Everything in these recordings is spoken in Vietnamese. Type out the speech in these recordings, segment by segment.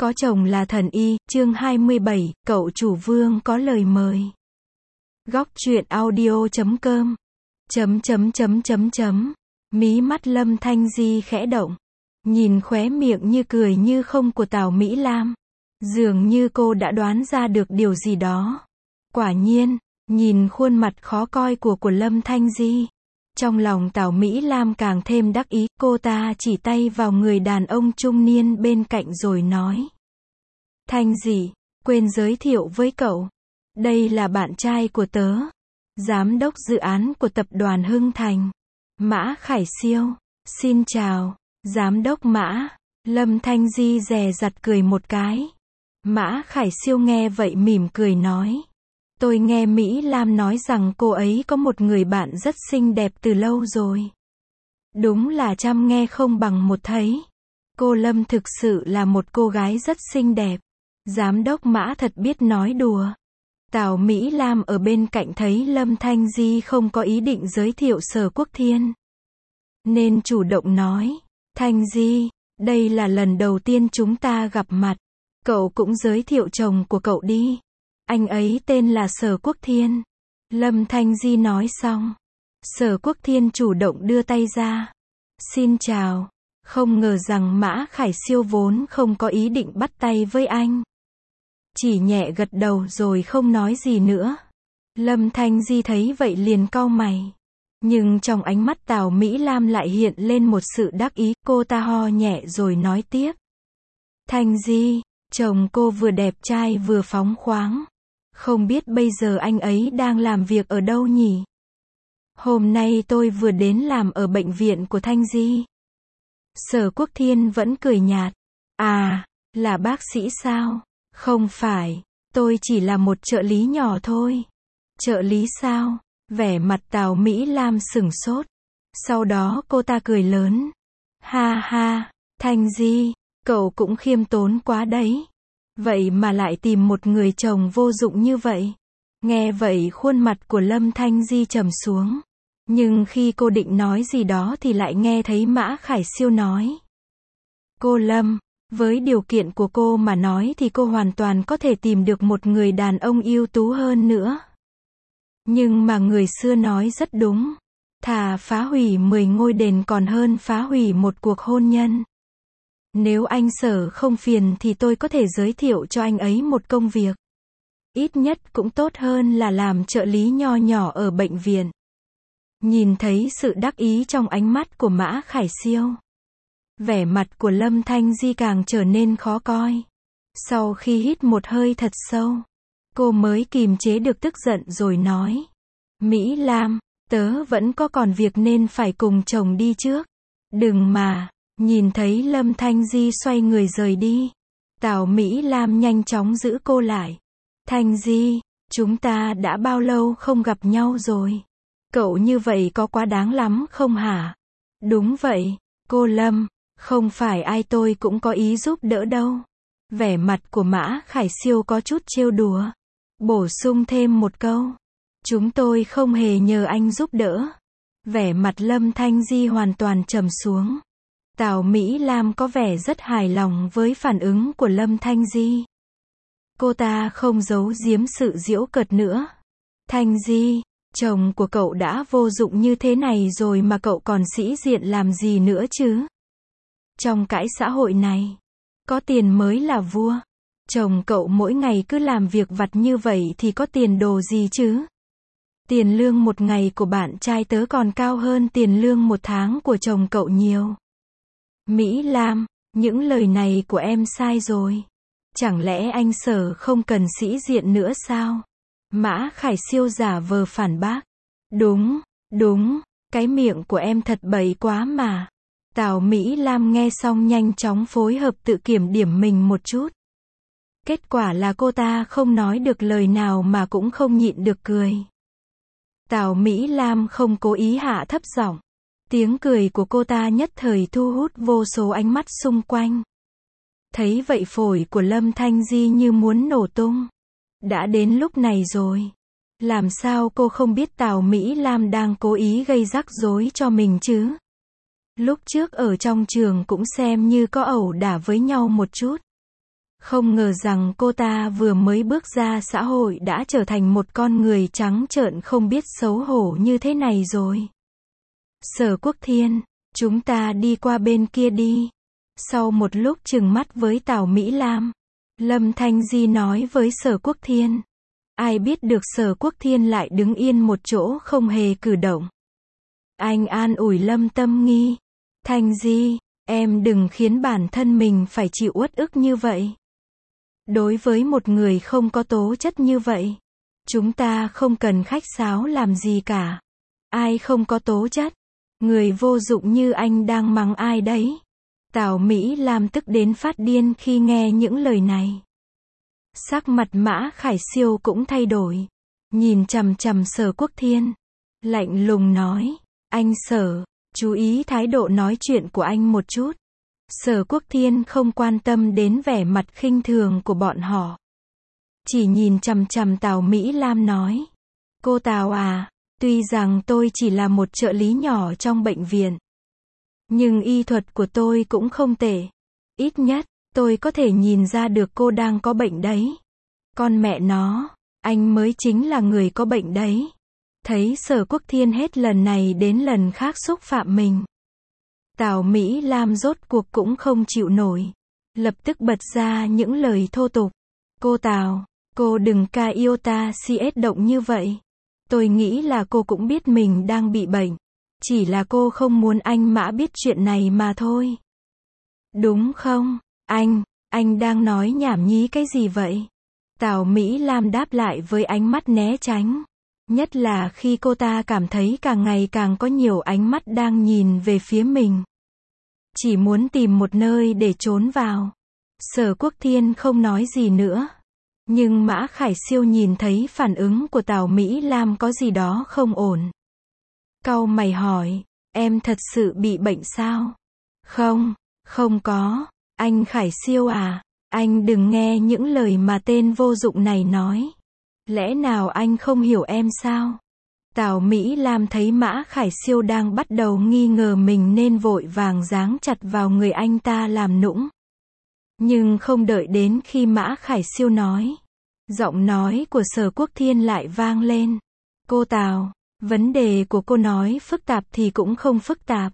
Có chồng là thần y, chương 27, cậu chủ Vương có lời mời. Góc truyện audio.com Mí mắt Lâm Thanh Di khẽ động. Nhìn khóe miệng như cười như không của Tào Mỹ Lam. Dường như cô đã đoán ra được điều gì đó. Quả nhiên, nhìn khuôn mặt khó coi của Lâm Thanh Di. Trong lòng Tào Mỹ Lam càng thêm đắc ý, cô ta chỉ tay vào người đàn ông trung niên bên cạnh rồi nói. Thanh Di, quên giới thiệu với cậu. Đây là bạn trai của tớ. Giám đốc dự án của tập đoàn Hưng Thành. Mã Khải Siêu. Xin chào, Giám đốc Mã. Lâm Thanh Di dè dặt cười một cái. Mã Khải Siêu nghe vậy mỉm cười nói. Tôi nghe Mỹ Lam nói rằng cô ấy có một người bạn rất xinh đẹp từ lâu rồi. Đúng là trăm nghe không bằng một thấy. Cô Lâm thực sự là một cô gái rất xinh đẹp. Giám đốc Mã thật biết nói đùa. Tào Mỹ Lam ở bên cạnh thấy Lâm Thanh Di không có ý định giới thiệu Sở Quốc Thiên, nên chủ động nói. Thanh Di, đây là lần đầu tiên chúng ta gặp mặt. Cậu cũng giới thiệu chồng của cậu đi. Anh ấy tên là Sở Quốc Thiên. Lâm Thanh Di nói xong. Sở Quốc Thiên chủ động đưa tay ra. Xin chào. Không ngờ rằng Mã Khải Siêu vốn không có ý định bắt tay với anh. Chỉ nhẹ gật đầu rồi không nói gì nữa. Lâm Thanh Di thấy vậy liền cau mày. Nhưng trong ánh mắt Tào Mỹ Lam lại hiện lên một sự đắc ý, cô ta ho nhẹ rồi nói tiếp. Thanh Di, chồng cô vừa đẹp trai vừa phóng khoáng. Không biết bây giờ anh ấy đang làm việc ở đâu nhỉ? Hôm nay tôi vừa đến làm ở bệnh viện của Thanh Di. Sở Quốc Thiên vẫn cười nhạt. À, là bác sĩ sao? Không phải, tôi chỉ là một trợ lý nhỏ thôi. Trợ lý sao? Vẻ mặt Tào Mỹ Lam sửng sốt. Sau đó cô ta cười lớn. Ha ha, Thanh Di, cậu cũng khiêm tốn quá đấy. Vậy mà lại tìm một người chồng vô dụng như vậy. Nghe vậy khuôn mặt của Lâm Thanh Di trầm xuống. Nhưng khi cô định nói gì đó thì lại nghe thấy Mã Khải Siêu nói. Cô Lâm, với điều kiện của cô mà nói thì cô hoàn toàn có thể tìm được một người đàn ông ưu tú hơn nữa. Nhưng mà người xưa nói rất đúng. Thà phá hủy 10 ngôi đền còn hơn phá hủy một cuộc hôn nhân. Nếu anh Sở không phiền thì tôi có thể giới thiệu cho anh ấy một công việc. Ít nhất cũng tốt hơn là làm trợ lý nho nhỏ ở bệnh viện. Nhìn thấy sự đắc ý trong ánh mắt của Mã Khải Siêu. Vẻ mặt của Lâm Thanh Di càng trở nên khó coi. Sau khi hít một hơi thật sâu, cô mới kìm chế được tức giận rồi nói. Mỹ Lam, tớ vẫn có còn việc nên phải cùng chồng đi trước. Đừng mà. Nhìn thấy Lâm Thanh Di xoay người rời đi. Tào Mỹ Lam nhanh chóng giữ cô lại. Thanh Di, chúng ta đã bao lâu không gặp nhau rồi? Cậu như vậy có quá đáng lắm không hả? Đúng vậy, cô Lâm, không phải ai tôi cũng có ý giúp đỡ đâu. Vẻ mặt của Mã Khải Siêu có chút trêu đùa. Bổ sung thêm một câu. Chúng tôi không hề nhờ anh giúp đỡ. Vẻ mặt Lâm Thanh Di hoàn toàn trầm xuống. Tào Mỹ Lam có vẻ rất hài lòng với phản ứng của Lâm Thanh Di. Cô ta không giấu giếm sự giễu cợt nữa. Thanh Di, chồng của cậu đã vô dụng như thế này rồi mà cậu còn sĩ diện làm gì nữa chứ? Trong cái xã hội này, có tiền mới là vua. Chồng cậu mỗi ngày cứ làm việc vặt như vậy thì có tiền đồ gì chứ? Tiền lương một ngày của bạn trai tớ còn cao hơn tiền lương một tháng của chồng cậu nhiều. Mỹ Lam, những lời này của em sai rồi. Chẳng lẽ anh Sở không cần sĩ diện nữa sao? Mã Khải Siêu giả vờ phản bác. Đúng, cái miệng của em thật bậy quá mà. Tào Mỹ Lam nghe xong nhanh chóng phối hợp tự kiểm điểm mình một chút. Kết quả là cô ta không nói được lời nào mà cũng không nhịn được cười. Tào Mỹ Lam không cố ý hạ thấp giọng. Tiếng cười của cô ta nhất thời thu hút vô số ánh mắt xung quanh. Thấy vậy phổi của Lâm Thanh Di như muốn nổ tung. Đã đến lúc này rồi. Làm sao cô không biết Tào Mỹ Lam đang cố ý gây rắc rối cho mình chứ? Lúc trước ở trong trường cũng xem như có ẩu đả với nhau một chút. Không ngờ rằng cô ta vừa mới bước ra xã hội đã trở thành một con người trắng trợn không biết xấu hổ như thế này rồi. Sở Quốc Thiên, chúng ta đi qua bên kia đi. Sau một lúc trừng mắt với Tào Mỹ Lam, Lâm Thanh Di nói với Sở Quốc Thiên. Ai biết được Sở Quốc Thiên lại đứng yên một chỗ không hề cử động. Anh an ủi Lâm Tâm Nghi. Thanh Di, em đừng khiến bản thân mình phải chịu uất ức như vậy. Đối với một người không có tố chất như vậy, chúng ta không cần khách sáo làm gì cả. Ai không có tố chất? Người vô dụng như anh đang mắng ai đấy? Tào Mỹ Lam tức đến phát điên khi nghe những lời này. Sắc mặt Mã Khải Siêu cũng thay đổi. Nhìn chằm chằm Sở Quốc Thiên. Lạnh lùng nói. Anh Sở, chú ý thái độ nói chuyện của anh một chút. Sở Quốc Thiên không quan tâm đến vẻ mặt khinh thường của bọn họ. Chỉ nhìn chằm chằm Tào Mỹ Lam nói. Cô Tào à, tuy rằng tôi chỉ là một trợ lý nhỏ trong bệnh viện, nhưng y thuật của tôi cũng không tệ. Ít nhất, tôi có thể nhìn ra được cô đang có bệnh đấy. Con mẹ nó, anh mới chính là người có bệnh đấy. Thấy Sở Quốc Thiên hết lần này đến lần khác xúc phạm mình, Tào Mỹ Lam rốt cuộc cũng không chịu nổi. Lập tức bật ra những lời thô tục. Cô Tào, cô đừng ca iota cs động như vậy. Tôi nghĩ là cô cũng biết mình đang bị bệnh. Chỉ là cô không muốn anh Mã biết chuyện này mà thôi. Đúng không, anh đang nói nhảm nhí cái gì vậy? Tào Mỹ Lam đáp lại với ánh mắt né tránh. Nhất là khi cô ta cảm thấy càng ngày càng có nhiều ánh mắt đang nhìn về phía mình. Chỉ muốn tìm một nơi để trốn vào. Sở Quốc Thiên không nói gì nữa. Nhưng Mã Khải Siêu nhìn thấy phản ứng của Tào Mỹ Lam có gì đó không ổn. Cau mày hỏi, em thật sự bị bệnh sao? Không có, anh Khải Siêu à, anh đừng nghe những lời mà tên vô dụng này nói. Lẽ nào anh không hiểu em sao? Tào Mỹ Lam thấy Mã Khải Siêu đang bắt đầu nghi ngờ mình nên vội vàng giáng chặt vào người anh ta làm nũng. Nhưng không đợi đến khi Mã Khải Siêu nói, giọng nói của Sở Quốc Thiên lại vang lên. Cô Tào, vấn đề của cô nói phức tạp thì cũng không phức tạp.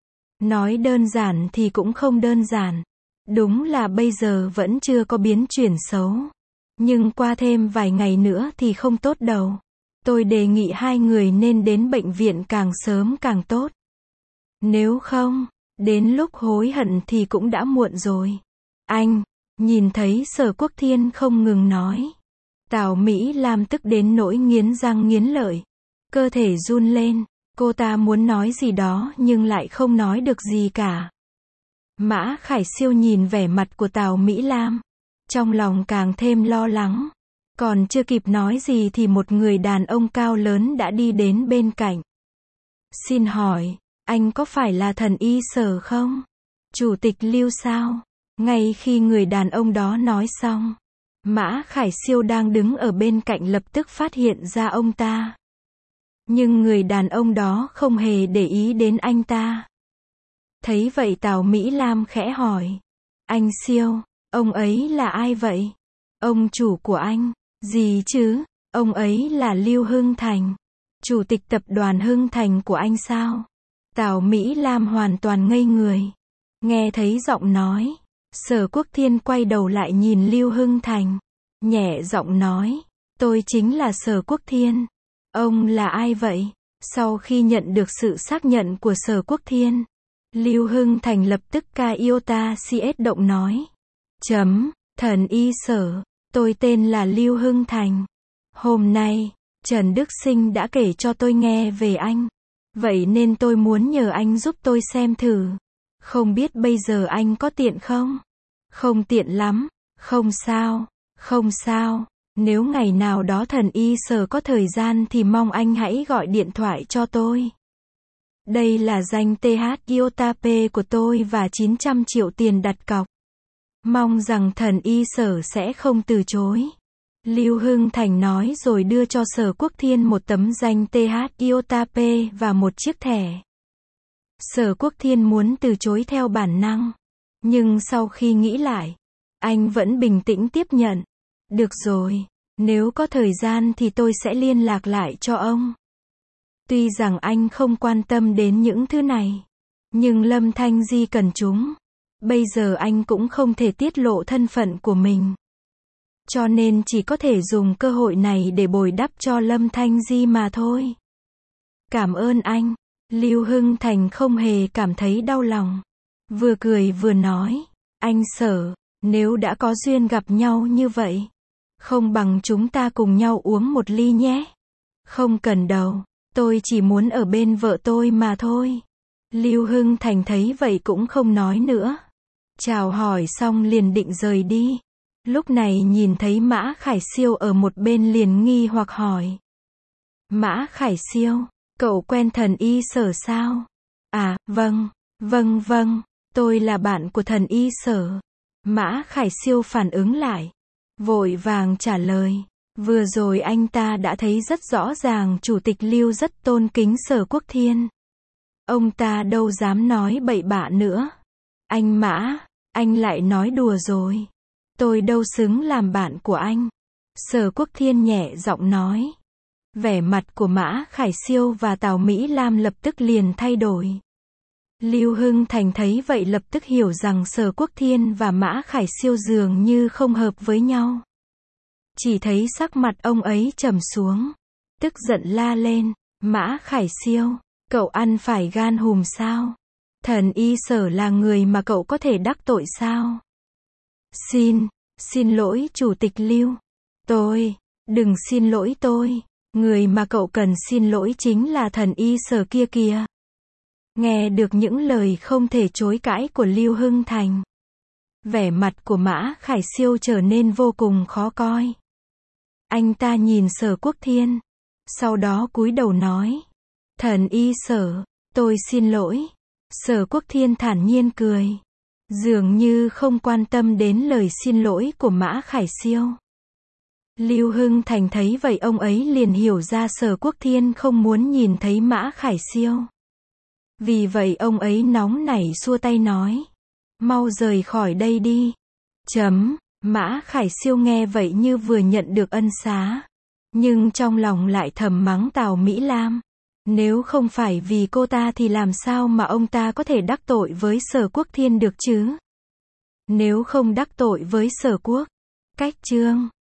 Nói đơn giản thì cũng không đơn giản. Đúng là bây giờ vẫn chưa có biến chuyển xấu. Nhưng qua thêm vài ngày nữa thì không tốt đâu. Tôi đề nghị hai người nên đến bệnh viện càng sớm càng tốt. Nếu không, đến lúc hối hận thì cũng đã muộn rồi. Anh, nhìn thấy Sở Quốc Thiên không ngừng nói. Tào Mỹ Lam tức đến nỗi nghiến răng nghiến lợi. Cơ thể run lên, cô ta muốn nói gì đó nhưng lại không nói được gì cả. Mã Khải Siêu nhìn vẻ mặt của Tào Mỹ Lam. Trong lòng càng thêm lo lắng. Còn chưa kịp nói gì thì một người đàn ông cao lớn đã đi đến bên cạnh. Xin hỏi, anh có phải là thần y Sở không? Chủ tịch Lưu sao? Ngay khi người đàn ông đó nói xong, Mã Khải Siêu đang đứng ở bên cạnh lập tức phát hiện ra ông ta. Nhưng người đàn ông đó không hề để ý đến anh ta. Thấy vậy Tào Mỹ Lam khẽ hỏi. Anh Siêu, ông ấy là ai vậy? Ông chủ của anh? Gì chứ? Ông ấy là Lưu Hưng Thành. Chủ tịch tập đoàn Hưng Thành của anh sao? Tào Mỹ Lam hoàn toàn ngây người. Nghe thấy giọng nói, Sở Quốc Thiên quay đầu lại nhìn Lưu Hưng Thành. Nhẹ giọng nói, tôi chính là Sở Quốc Thiên. Ông là ai vậy? Sau khi nhận được sự xác nhận của Sở Quốc Thiên, Lưu Hưng Thành lập tức ca iota cs động nói. Thần y Sở, tôi tên là Lưu Hưng Thành. Hôm nay, Trần Đức Sinh đã kể cho tôi nghe về anh. Vậy nên tôi muốn nhờ anh giúp tôi xem thử. Không biết bây giờ anh có tiện không? Không tiện lắm. Không sao. Nếu ngày nào đó thần y Sở có thời gian thì mong anh hãy gọi điện thoại cho tôi. Đây là danh TH iota P của tôi và 900 triệu tiền đặt cọc. Mong rằng thần y Sở sẽ không từ chối. Lưu Hưng Thành nói rồi đưa cho Sở Quốc Thiên một tấm danh TH iota P và một chiếc thẻ. Sở Quốc Thiên muốn từ chối theo bản năng. Nhưng sau khi nghĩ lại, Anh vẫn bình tĩnh tiếp nhận. Được rồi, nếu có thời gian thì tôi sẽ liên lạc lại cho ông. Tuy rằng anh không quan tâm đến những thứ này, nhưng Lâm Thanh Di cần chúng. Bây giờ anh cũng không thể tiết lộ thân phận của mình. Cho nên chỉ có thể dùng cơ hội này để bồi đắp cho Lâm Thanh Di mà thôi. Cảm ơn anh. Lưu Hưng Thành không hề cảm thấy đau lòng. Vừa cười vừa nói. Anh Sở, nếu đã có duyên gặp nhau như vậy, không bằng chúng ta cùng nhau uống một ly nhé. Không cần đâu, tôi chỉ muốn ở bên vợ tôi mà thôi. Lưu Hưng Thành thấy vậy cũng không nói nữa. Chào hỏi xong liền định rời đi. Lúc này nhìn thấy Mã Khải Siêu ở một bên liền nghi hoặc hỏi. Mã Khải Siêu, cậu quen Thần Y Sở sao? À, vâng, tôi là bạn của Thần Y Sở. Mã Khải Siêu phản ứng lại, vội vàng trả lời. Vừa rồi anh ta đã thấy rất rõ ràng Chủ tịch Lưu rất tôn kính Sở Quốc Thiên. Ông ta đâu dám nói bậy bạ nữa. Anh Mã, anh lại nói đùa rồi. Tôi đâu xứng làm bạn của anh. Sở Quốc Thiên nhẹ giọng nói. Vẻ mặt của Mã Khải Siêu và Tào Mỹ Lam lập tức liền thay đổi. Lưu Hưng Thành thấy vậy lập tức hiểu rằng Sở Quốc Thiên và Mã Khải Siêu dường như không hợp với nhau. Chỉ thấy sắc mặt ông ấy trầm xuống. Tức giận la lên. Mã Khải Siêu, cậu ăn phải gan hùm sao? Thần Y Sở là người mà cậu có thể đắc tội sao? Xin lỗi Chủ tịch Lưu. Đừng xin lỗi tôi. Người mà cậu cần xin lỗi chính là Thần Y Sở kia kìa. Nghe được những lời không thể chối cãi của Lưu Hưng Thành, vẻ mặt của Mã Khải Siêu trở nên vô cùng khó coi. Anh ta nhìn Sở Quốc Thiên, sau đó cúi đầu nói. Thần Y Sở, tôi xin lỗi. Sở Quốc Thiên thản nhiên cười, dường như không quan tâm đến lời xin lỗi của Mã Khải Siêu. Lưu Hưng Thành thấy vậy ông ấy liền hiểu ra Sở Quốc Thiên không muốn nhìn thấy Mã Khải Siêu. Vì vậy ông ấy nóng nảy xua tay nói. Mau rời khỏi đây đi. Mã Khải Siêu nghe vậy như vừa nhận được ân xá. Nhưng trong lòng lại thầm mắng Tào Mỹ Lam. Nếu không phải vì cô ta thì làm sao mà ông ta có thể đắc tội với Sở Quốc Thiên được chứ? Nếu không đắc tội với Sở Quốc. Cách chương